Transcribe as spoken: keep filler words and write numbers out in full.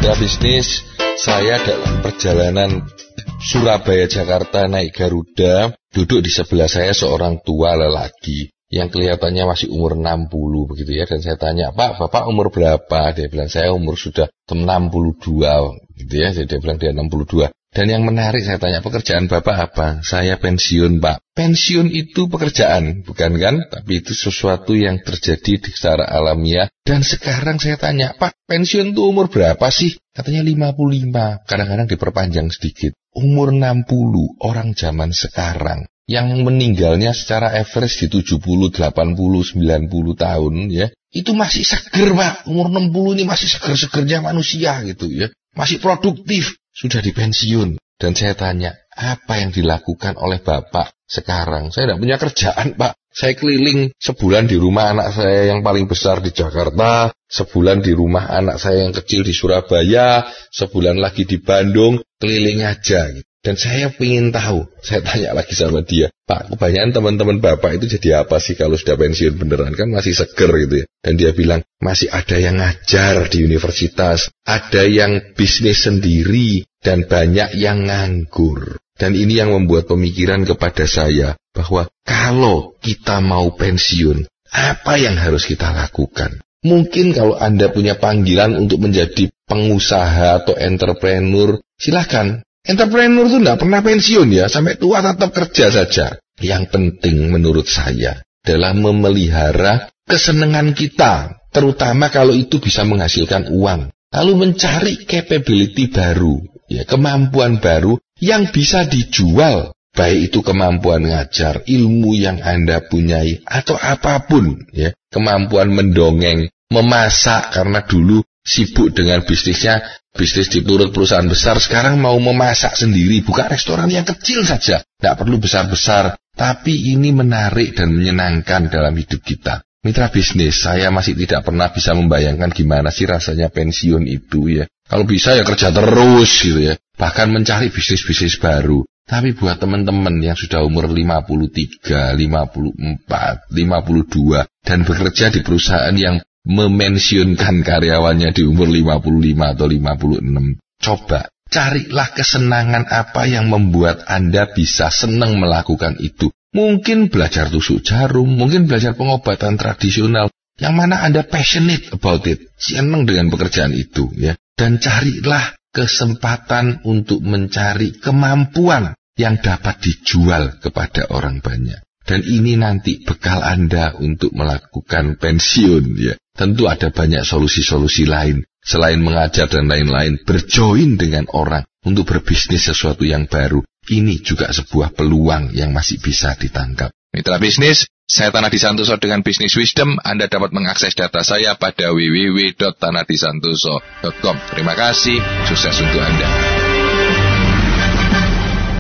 Mitra bisnis, saya dalam perjalanan Surabaya Jakarta naik Garuda, duduk di sebelah saya seorang tua lelaki yang kelihatannya masih umur enam puluh begitu ya. Dan saya tanya, Pak, Bapak umur berapa? Dia bilang, saya umur sudah enam puluh dua gitu ya. Jadi dia bilang dia enam puluh dua. Dan yang menarik, saya tanya, pekerjaan Bapak apa? Saya pensiun, Pak. Pensiun itu pekerjaan, bukan kan? Tapi itu sesuatu yang terjadi secara alamiah. Dan sekarang saya tanya, Pak, pensiun itu umur berapa sih? Katanya lima puluh lima. Kadang-kadang diperpanjang sedikit. Umur enam puluh, orang zaman sekarang yang meninggalnya secara average di tujuh puluh, delapan puluh, sembilan puluh tahun ya. Itu masih seger, Pak. Umur enam puluh ini masih seger-segernya manusia gitu ya. Masih produktif. Sudah dipensiun. Dan saya tanya, apa yang dilakukan oleh Bapak sekarang? Saya tidak punya kerjaan, Pak. Saya keliling sebulan di rumah anak saya yang paling besar di Jakarta, sebulan di rumah anak saya yang kecil di Surabaya, sebulan lagi di Bandung, keliling aja. Dan saya ingin tahu, saya tanya lagi sama dia, Pak, kebanyakan teman-teman Bapak itu jadi apa sih kalau sudah pensiun beneran? Kan masih seger gitu ya. Dan dia bilang, masih ada yang ngajar di universitas, ada yang bisnis sendiri, dan banyak yang nganggur. Dan ini yang membuat pemikiran kepada saya, bahwa kalau kita mau pensiun, apa yang harus kita lakukan? Mungkin kalau Anda punya panggilan untuk menjadi pengusaha atau entrepreneur, silakan. Entrepreneur itu tidak pernah pensiun ya, sampai tua tetap kerja saja. Yang penting menurut saya adalah memelihara kesenangan kita, terutama kalau itu bisa menghasilkan uang. Lalu mencari capability baru, ya, kemampuan baru yang bisa dijual. Baik itu kemampuan ngajar, ilmu yang Anda punyai, atau apapun, ya, kemampuan mendongeng, memasak, karena dulu sibuk dengan bisnisnya, bisnis di turut perusahaan besar, sekarang mau memasak sendiri, buka restoran yang kecil saja, tidak perlu besar-besar, tapi ini menarik dan menyenangkan dalam hidup kita. Mitra bisnis, saya masih tidak pernah bisa membayangkan gimana sih rasanya pensiun itu ya. Kalau bisa ya kerja terus gitu ya, bahkan mencari bisnis-bisnis baru. Tapi buat teman-teman yang sudah umur lima puluh tiga, lima puluh empat, lima puluh dua dan bekerja di perusahaan yang memensiunkan karyawannya di umur lima puluh lima atau lima puluh enam. Coba, carilah kesenangan apa yang membuat Anda bisa senang melakukan itu. Mungkin belajar tusuk jarum, mungkin belajar pengobatan tradisional. Yang mana Anda passionate about it, senang dengan pekerjaan itu ya. Dan carilah kesempatan untuk mencari kemampuan yang dapat dijual kepada orang banyak. Dan ini nanti bekal Anda untuk melakukan pensiun ya. Tentu ada banyak solusi-solusi lain. Selain mengajar dan lain-lain, berjoin dengan orang untuk berbisnis sesuatu yang baru. Ini juga sebuah peluang yang masih bisa ditangkap. Mitra bisnis, saya Tanadi Santoso dengan Business Wisdom. Anda dapat mengakses data saya pada w w w titik tanadisantoso titik com. Terima kasih, sukses untuk Anda.